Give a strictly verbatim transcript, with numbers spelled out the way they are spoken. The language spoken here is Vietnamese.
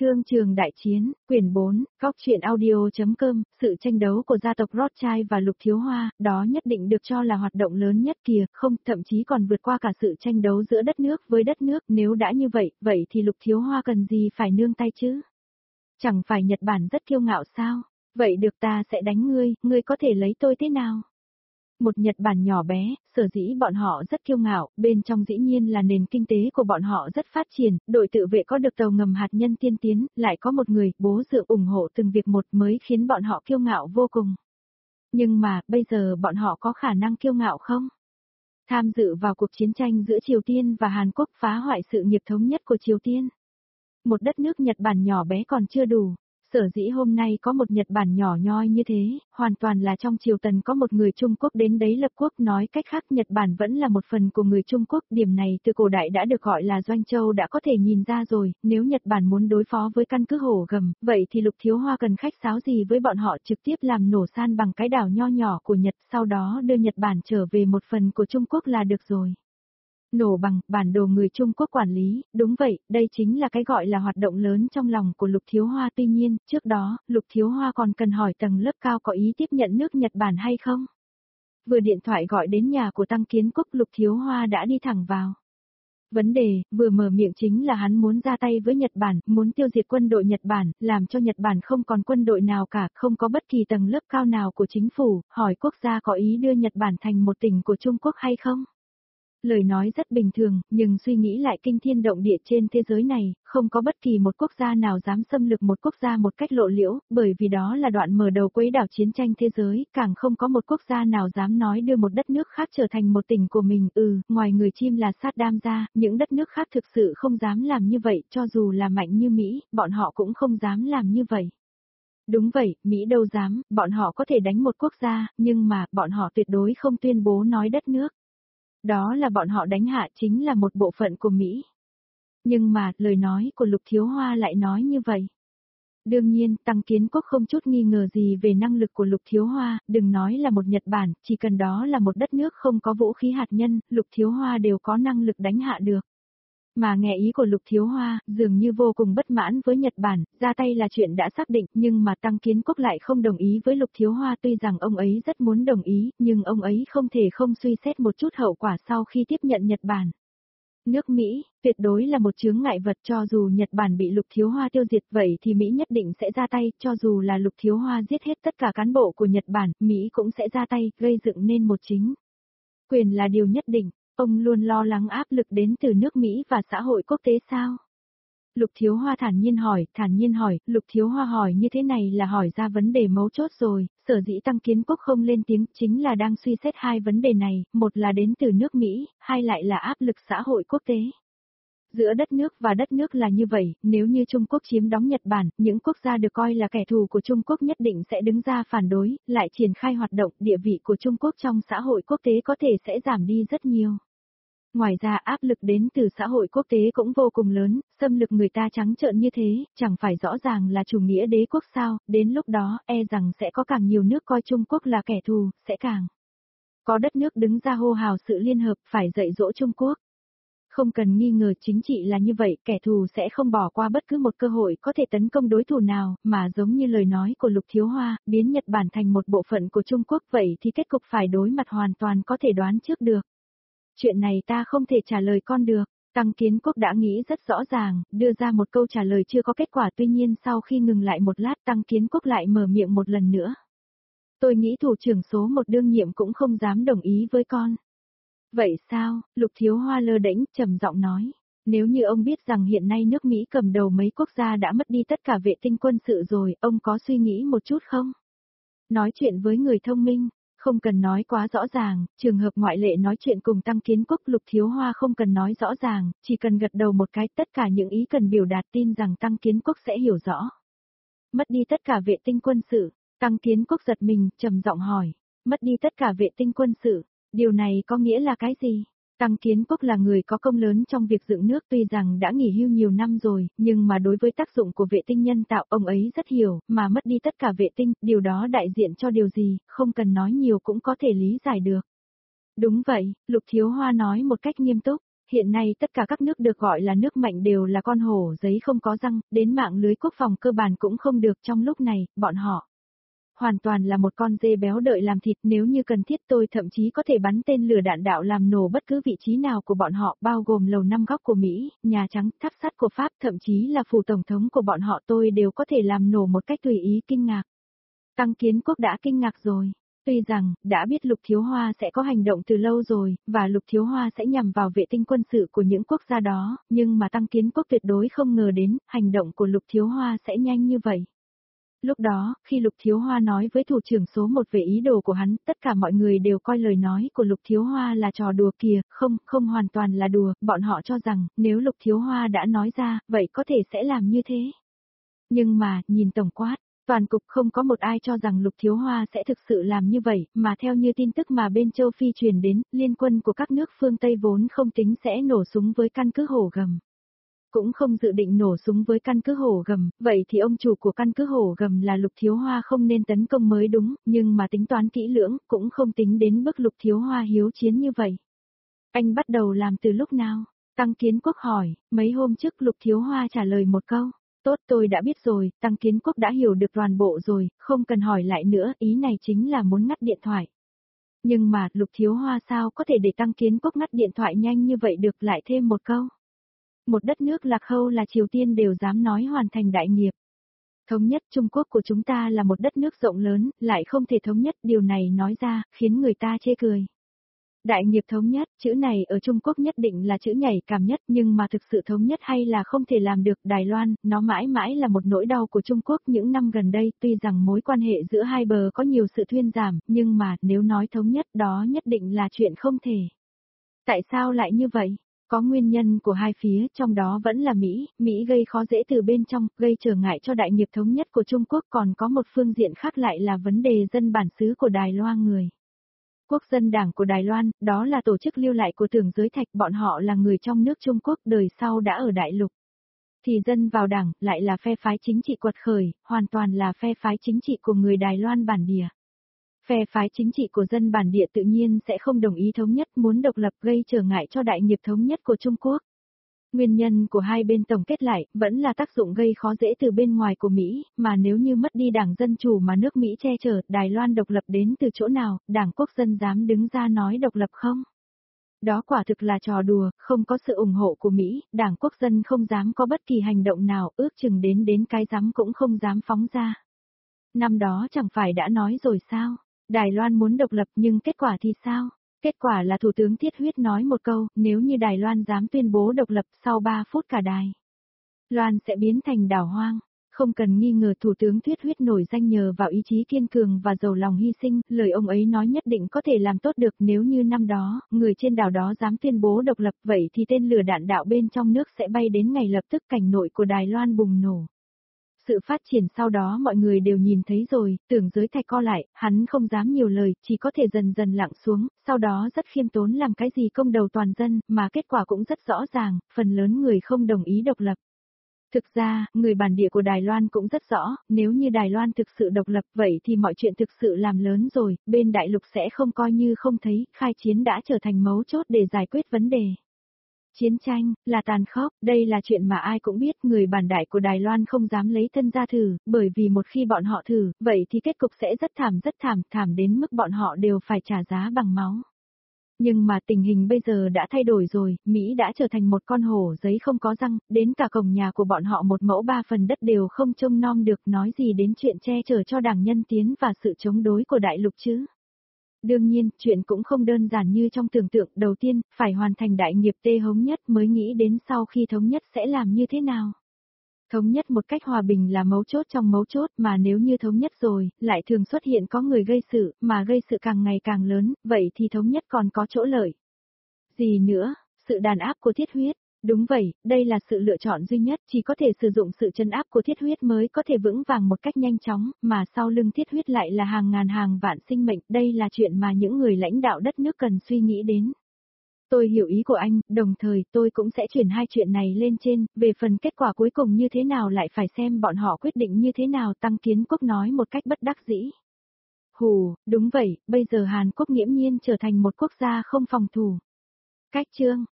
Thương trường đại chiến, quyển bốn, góc truyện audio.com, sự tranh đấu của gia tộc Rothschild và Lục Thiếu Hoa, đó nhất định được cho là hoạt động lớn nhất kìa, không, thậm chí còn vượt qua cả sự tranh đấu giữa đất nước với đất nước, nếu đã như vậy, vậy thì Lục Thiếu Hoa cần gì phải nương tay chứ? Chẳng phải Nhật Bản rất kiêu ngạo sao? Vậy được, ta sẽ đánh ngươi, ngươi có thể lấy tôi thế nào? Một Nhật Bản nhỏ bé, sở dĩ bọn họ rất kiêu ngạo, bên trong dĩ nhiên là nền kinh tế của bọn họ rất phát triển, đội tự vệ có được tàu ngầm hạt nhân tiên tiến, lại có một người, bố dượng ủng hộ từng việc một mới khiến bọn họ kiêu ngạo vô cùng. Nhưng mà, bây giờ bọn họ có khả năng kiêu ngạo không? Tham dự vào cuộc chiến tranh giữa Triều Tiên và Hàn Quốc phá hoại sự nghiệp thống nhất của Triều Tiên. Một đất nước Nhật Bản nhỏ bé còn chưa đủ. Sở dĩ hôm nay có một Nhật Bản nhỏ nhoi như thế, hoàn toàn là trong triều Tần có một người Trung Quốc đến đấy lập quốc, nói cách khác Nhật Bản vẫn là một phần của người Trung Quốc, điểm này từ cổ đại đã được gọi là Doanh Châu đã có thể nhìn ra rồi, nếu Nhật Bản muốn đối phó với căn cứ Hổ Gầm, vậy thì Lục Thiếu Hoa cần khách sáo gì với bọn họ, trực tiếp làm nổ san bằng cái đảo nho nhỏ của Nhật, sau đó đưa Nhật Bản trở về một phần của Trung Quốc là được rồi. Nổ bằng, bản đồ người Trung Quốc quản lý, đúng vậy, đây chính là cái gọi là hoạt động lớn trong lòng của Lục Thiếu Hoa. Tuy nhiên, trước đó, Lục Thiếu Hoa còn cần hỏi tầng lớp cao có ý tiếp nhận nước Nhật Bản hay không? Vừa điện thoại gọi đến nhà của Tăng Kiến Quốc, Lục Thiếu Hoa đã đi thẳng vào. Vấn đề, vừa mở miệng chính là hắn muốn ra tay với Nhật Bản, muốn tiêu diệt quân đội Nhật Bản, làm cho Nhật Bản không còn quân đội nào cả, không có bất kỳ tầng lớp cao nào của chính phủ, hỏi quốc gia có ý đưa Nhật Bản thành một tỉnh của Trung Quốc hay không? Lời nói rất bình thường, nhưng suy nghĩ lại kinh thiên động địa trên thế giới này, không có bất kỳ một quốc gia nào dám xâm lược một quốc gia một cách lộ liễu, bởi vì đó là đoạn mở đầu quấy đảo chiến tranh thế giới, càng không có một quốc gia nào dám nói đưa một đất nước khác trở thành một tỉnh của mình, ừ, ngoài người chim là Saddam ra, những đất nước khác thực sự không dám làm như vậy, cho dù là mạnh như Mỹ, bọn họ cũng không dám làm như vậy. Đúng vậy, Mỹ đâu dám, bọn họ có thể đánh một quốc gia, nhưng mà, bọn họ tuyệt đối không tuyên bố nói đất nước. Đó là bọn họ đánh hạ chính là một bộ phận của Mỹ. Nhưng mà, lời nói của Lục Thiếu Hoa lại nói như vậy. Đương nhiên, Tăng Kiến Quốc không chút nghi ngờ gì về năng lực của Lục Thiếu Hoa, đừng nói là một Nhật Bản, chỉ cần đó là một đất nước không có vũ khí hạt nhân, Lục Thiếu Hoa đều có năng lực đánh hạ được. Mà nghe ý của Lục Thiếu Hoa, dường như vô cùng bất mãn với Nhật Bản, ra tay là chuyện đã xác định, nhưng mà Tăng Kiến Quốc lại không đồng ý với Lục Thiếu Hoa, tuy rằng ông ấy rất muốn đồng ý, nhưng ông ấy không thể không suy xét một chút hậu quả sau khi tiếp nhận Nhật Bản. Nước Mỹ, tuyệt đối là một chướng ngại vật, cho dù Nhật Bản bị Lục Thiếu Hoa tiêu diệt vậy thì Mỹ nhất định sẽ ra tay, cho dù là Lục Thiếu Hoa giết hết tất cả cán bộ của Nhật Bản, Mỹ cũng sẽ ra tay, gây dựng nên một chính quyền là điều nhất định. Ông luôn lo lắng áp lực đến từ nước Mỹ và xã hội quốc tế sao? Lục Thiếu Hoa thản nhiên hỏi, thản nhiên hỏi, Lục Thiếu Hoa hỏi như thế này là hỏi ra vấn đề mấu chốt rồi, sở dĩ Tăng Kiến Quốc không lên tiếng chính là đang suy xét hai vấn đề này, một là đến từ nước Mỹ, hai lại là áp lực xã hội quốc tế. Giữa đất nước và đất nước là như vậy, nếu như Trung Quốc chiếm đóng Nhật Bản, những quốc gia được coi là kẻ thù của Trung Quốc nhất định sẽ đứng ra phản đối, lại triển khai hoạt động, địa vị của Trung Quốc trong xã hội quốc tế có thể sẽ giảm đi rất nhiều. Ngoài ra áp lực đến từ xã hội quốc tế cũng vô cùng lớn, xâm lược người ta trắng trợn như thế, chẳng phải rõ ràng là chủ nghĩa đế quốc sao, đến lúc đó e rằng sẽ có càng nhiều nước coi Trung Quốc là kẻ thù, sẽ càng có đất nước đứng ra hô hào sự liên hợp phải dạy dỗ Trung Quốc. Không cần nghi ngờ chính trị là như vậy, kẻ thù sẽ không bỏ qua bất cứ một cơ hội có thể tấn công đối thủ nào, mà giống như lời nói của Lục Thiếu Hoa, biến Nhật Bản thành một bộ phận của Trung Quốc vậy thì kết cục phải đối mặt hoàn toàn có thể đoán trước được. Chuyện này ta không thể trả lời con được, Tăng Kiến Quốc đã nghĩ rất rõ ràng, đưa ra một câu trả lời chưa có kết quả, tuy nhiên sau khi ngừng lại một lát Tăng Kiến Quốc lại mở miệng một lần nữa. Tôi nghĩ thủ trưởng số một đương nhiệm cũng không dám đồng ý với con. Vậy sao? Lục Thiếu Hoa lơ đễnh, trầm giọng nói. Nếu như ông biết rằng hiện nay nước Mỹ cầm đầu mấy quốc gia đã mất đi tất cả vệ tinh quân sự rồi, ông có suy nghĩ một chút không? Nói chuyện với người thông minh. Không cần nói quá rõ ràng, trường hợp ngoại lệ nói chuyện cùng Tăng Kiến Quốc. Lục Thiếu Hoa không cần nói rõ ràng, chỉ cần gật đầu một cái, tất cả những ý cần biểu đạt tin rằng Tăng Kiến Quốc sẽ hiểu rõ. Mất đi tất cả vệ tinh quân sự, Tăng Kiến Quốc giật mình, trầm giọng hỏi, mất đi tất cả vệ tinh quân sự, điều này có nghĩa là cái gì? Tăng Kiến Quốc là người có công lớn trong việc dựng nước, tuy rằng đã nghỉ hưu nhiều năm rồi, nhưng mà đối với tác dụng của vệ tinh nhân tạo ông ấy rất hiểu, mà mất đi tất cả vệ tinh, điều đó đại diện cho điều gì, không cần nói nhiều cũng có thể lý giải được. Đúng vậy, Lục Thiếu Hoa nói một cách nghiêm túc, Hiện nay tất cả các nước được gọi là nước mạnh đều là con hổ giấy không có răng, đến mạng lưới quốc phòng cơ bản cũng không được trong lúc này, bọn họ hoàn toàn là một con dê béo đợi làm thịt, nếu như cần thiết tôi thậm chí có thể bắn tên lửa đạn đạo làm nổ bất cứ vị trí nào của bọn họ, bao gồm lầu năm góc của Mỹ, Nhà Trắng, tháp sắt của Pháp, thậm chí là phủ tổng thống của bọn họ tôi đều có thể làm nổ một cách tùy ý. Kinh ngạc. Tăng Kiến Quốc đã kinh ngạc rồi. Tuy rằng, đã biết Lục Thiếu Hoa sẽ có hành động từ lâu rồi, và Lục Thiếu Hoa sẽ nhằm vào vệ tinh quân sự của những quốc gia đó, nhưng mà Tăng Kiến Quốc tuyệt đối không ngờ đến, hành động của Lục Thiếu Hoa sẽ nhanh như vậy. Lúc đó, khi Lục Thiếu Hoa nói với thủ trưởng số một về ý đồ của hắn, tất cả mọi người đều coi lời nói của Lục Thiếu Hoa là trò đùa kìa, không, không hoàn toàn là đùa, bọn họ cho rằng, nếu Lục Thiếu Hoa đã nói ra, vậy có thể sẽ làm như thế. Nhưng mà, nhìn tổng quát, toàn cục không có một ai cho rằng Lục Thiếu Hoa sẽ thực sự làm như vậy, mà theo như tin tức mà bên châu Phi truyền đến, liên quân của các nước phương Tây vốn không tính sẽ nổ súng với căn cứ Hổ Gầm. Cũng không dự định nổ súng với căn cứ Hổ Gầm, vậy thì ông chủ của căn cứ Hổ Gầm là Lục Thiếu Hoa không nên tấn công mới đúng, nhưng mà tính toán kỹ lưỡng, cũng không tính đến bước Lục Thiếu Hoa hiếu chiến như vậy. Anh bắt đầu làm từ lúc nào? Tăng Kiến Quốc hỏi, mấy hôm trước Lục Thiếu Hoa trả lời một câu. Tốt, tôi đã biết rồi, Tăng Kiến Quốc đã hiểu được toàn bộ rồi, không cần hỏi lại nữa, ý này chính là muốn ngắt điện thoại. Nhưng mà, Lục Thiếu Hoa sao có thể để Tăng Kiến Quốc ngắt điện thoại nhanh như vậy được, lại thêm một câu. Một đất nước lạc hậu là Triều Tiên đều dám nói hoàn thành đại nghiệp. Thống nhất Trung Quốc của chúng ta là một đất nước rộng lớn, lại không thể thống nhất, điều này nói ra, khiến người ta chê cười. Đại nghiệp thống nhất, chữ này ở Trung Quốc nhất định là chữ nhảy cảm nhất, nhưng mà thực sự thống nhất hay là không thể làm được. Đài Loan, nó mãi mãi là một nỗi đau của Trung Quốc những năm gần đây, tuy rằng mối quan hệ giữa hai bờ có nhiều sự thuyên giảm, nhưng mà, nếu nói thống nhất đó nhất định là chuyện không thể. Tại sao lại như vậy? Có nguyên nhân của hai phía, trong đó vẫn là Mỹ, Mỹ gây khó dễ từ bên trong, gây trở ngại cho đại nghiệp thống nhất của Trung Quốc, còn có một phương diện khác lại là vấn đề dân bản xứ của Đài Loan người. Quốc dân đảng của Đài Loan, đó là tổ chức lưu lại của Tưởng Giới Thạch, bọn họ là người trong nước Trung Quốc đời sau đã ở đại lục. Thì dân vào đảng, lại là phe phái chính trị quật khởi, hoàn toàn là phe phái chính trị của người Đài Loan bản địa. Phe phái chính trị của dân bản địa tự nhiên sẽ không đồng ý thống nhất, muốn độc lập, gây trở ngại cho đại nghiệp thống nhất của Trung Quốc. Nguyên nhân của hai bên tổng kết lại, vẫn là tác dụng gây khó dễ từ bên ngoài của Mỹ, mà nếu như mất đi đảng Dân Chủ mà nước Mỹ che chở, Đài Loan độc lập đến từ chỗ nào, đảng Quốc dân dám đứng ra nói độc lập không? Đó quả thực là trò đùa, không có sự ủng hộ của Mỹ, đảng Quốc dân không dám có bất kỳ hành động nào, ước chừng đến đến cái rắm cũng không dám phóng ra. Năm đó chẳng phải đã nói rồi sao? Đài Loan muốn độc lập nhưng kết quả thì sao? Kết quả là Thủ tướng Thiết Huyết nói một câu, nếu như Đài Loan dám tuyên bố độc lập sau ba phút cả Đài Loan sẽ biến thành đảo hoang. Không cần nghi ngờ Thủ tướng Thiết Huyết nổi danh nhờ vào ý chí kiên cường và giàu lòng hy sinh, lời ông ấy nói nhất định có thể làm tốt được. Nếu như năm đó, người trên đảo đó dám tuyên bố độc lập, vậy thì tên lửa đạn đạo bên trong nước sẽ bay đến ngày lập tức, cảnh nội của Đài Loan bùng nổ. Sự phát triển sau đó mọi người đều nhìn thấy rồi, Tưởng Giới Thạch co lại, hắn không dám nhiều lời, chỉ có thể dần dần lặng xuống, sau đó rất khiêm tốn làm cái gì công đầu toàn dân, mà kết quả cũng rất rõ ràng, phần lớn người không đồng ý độc lập. Thực ra, người bản địa của Đài Loan cũng rất rõ, nếu như Đài Loan thực sự độc lập vậy thì mọi chuyện thực sự làm lớn rồi, bên đại lục sẽ không coi như không thấy, khai chiến đã trở thành mấu chốt để giải quyết vấn đề. Chiến tranh, là tàn khốc, đây là chuyện mà ai cũng biết, người bản đại của Đài Loan không dám lấy thân ra thử, bởi vì một khi bọn họ thử, vậy thì kết cục sẽ rất thảm rất thảm, thảm đến mức bọn họ đều phải trả giá bằng máu. Nhưng mà tình hình bây giờ đã thay đổi rồi, Mỹ đã trở thành một con hổ giấy không có răng, đến cả cổng nhà của bọn họ một mẫu ba phần đất đều không trông nom được, nói gì đến chuyện che chở cho đảng Nhân Tiến và sự chống đối của đại lục chứ. Đương nhiên, chuyện cũng không đơn giản như trong tưởng tượng, đầu tiên, phải hoàn thành đại nghiệp tê hống nhất mới nghĩ đến sau khi thống nhất sẽ làm như thế nào. Thống nhất một cách hòa bình là mấu chốt trong mấu chốt, mà nếu như thống nhất rồi, lại thường xuất hiện có người gây sự, mà gây sự càng ngày càng lớn, vậy thì thống nhất còn có chỗ lợi. Gì nữa, sự đàn áp của Thiết Huyết. Đúng vậy, đây là sự lựa chọn duy nhất, chỉ có thể sử dụng sự trấn áp của Thiết Huyết mới có thể vững vàng một cách nhanh chóng, mà sau lưng Thiết Huyết lại là hàng ngàn hàng vạn sinh mệnh, đây là chuyện mà những người lãnh đạo đất nước cần suy nghĩ đến. Tôi hiểu ý của anh, đồng thời tôi cũng sẽ chuyển hai chuyện này lên trên, về phần kết quả cuối cùng như thế nào lại phải xem bọn họ quyết định như thế nào, Tăng Kiến Quốc nói một cách bất đắc dĩ. Hù, đúng vậy, bây giờ Hàn Quốc nghiễm nhiên trở thành một quốc gia không phòng thủ. Cách chương